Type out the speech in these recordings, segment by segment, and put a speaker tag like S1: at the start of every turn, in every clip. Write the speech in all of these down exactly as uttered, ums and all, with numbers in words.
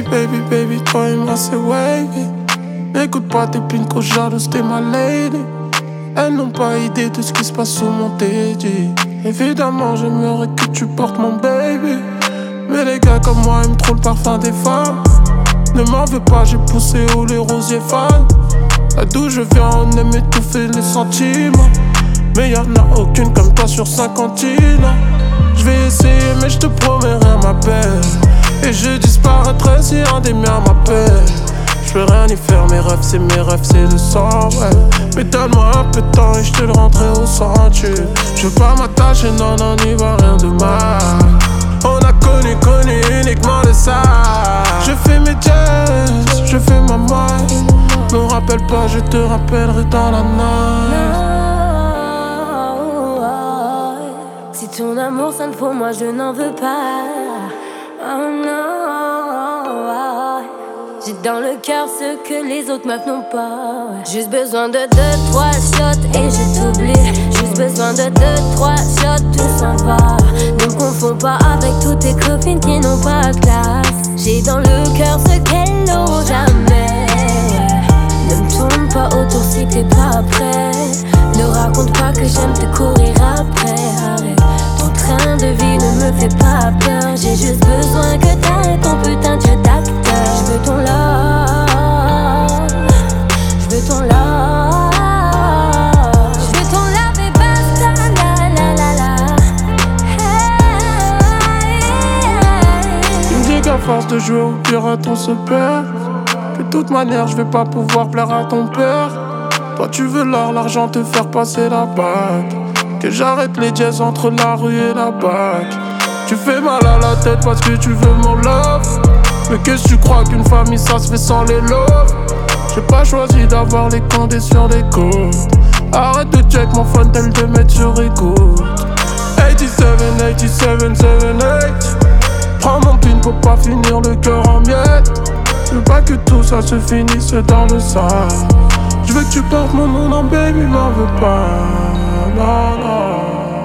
S1: baby, baby, toi et moi c'est wavy. N'écoute pas tes pincos jalouses, t'es ma lady. Elles n'ont pas idée de ce qui se passe sous mon teddy. Évidemment j'aimerais que tu portes mon baby, mais les gars comme moi aiment trop le parfum des femmes. Ne m'en veux pas, j'ai poussé où les rosiers fans. Là d'où je viens on aime étouffer les sentiments, mais y'en a aucune comme toi sur cinq continents. Je vais essayer mais je te promets rien m'appelle, et je disparaîtrai si un des miens m'appelle. Je peux rien y faire, mes rêves c'est mes rêves, c'est le sang, ouais. Mais donne-moi un peu de temps et je te le rendrai au centuple. Je veux pas m'attacher, non, non, n'y va rien de mal. On a connu, connu uniquement le ça. Je fais mes jazz, je fais ma maille. Me rappelle pas, je te rappellerai dans la night.
S2: Si ton amour sonne pour moi, je n'en veux pas. Oh non. J'ai dans le cœur ce que les autres meufs n'ont pas. Juste besoin de deux, trois shots et je t'oublie. Juste besoin de deux, trois shots, tout s'en va. Ne me confonds pas avec toutes tes copines qui n'ont pas de classe. J'ai dans le cœur ce qu'elles n'auront jamais. Ne me tourne pas autour si t'es pas prêt. Ne raconte pas que j'aime te courir après. Arrête, ton train de vie ne me fait pas peur. J'ai juste besoin que t'arrêtes ton putain de jeu d'acteur. Je veux ton love, je veux ton love, je veux ton love et basta, la la la la. Hey, hey.
S1: Tu me dis qu'à force de jouer au pirate on se perd. De toute manière je vais pas pouvoir plaire à ton père. Toi tu veux l'or, l'argent, te faire passer la bague. Que j'arrête les jazz entre la rue et la bague. Tu fais mal à la tête parce que tu veux mon love. Mais qu'est-ce que tu crois qu'une famille ça se fait sans les love? J'ai pas choisi d'avoir les condés sur les côtes. Arrête de check mon phone tel de mettre sur écoute. quatre-vingt-dix-sept, quatre-vingt-dix-sept, soixante-dix-huit. Prends mon pin pour pas finir le cœur en miettes. Je veux pas que tout ça se finisse dans le sale. Je veux que tu portes mon nom, non baby, m'en veux pas. Non, non.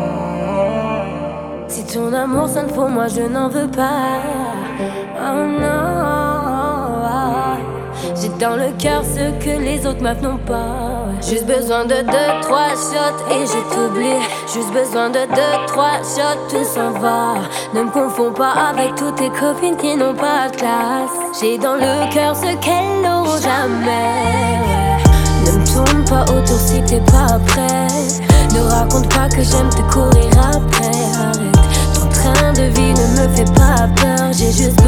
S2: Si ton amour sonne pour moi, je n'en veux pas. Oh non. J'ai dans le cœur ce que les autres meufs n'ont pas. Juste besoin de deux, trois shots et je t'oublie. Juste besoin de deux, trois shots, tout s'en va. Ne me confonds pas avec toutes tes copines qui n'ont pas de classe. J'ai dans le cœur ce qu'elles n'auront jamais. Ne me tourne pas autour si t'es pas prêt. Ne raconte pas que j'aime te courir après. Arrête, ton train de vie ne me fait pas peur. J'ai juste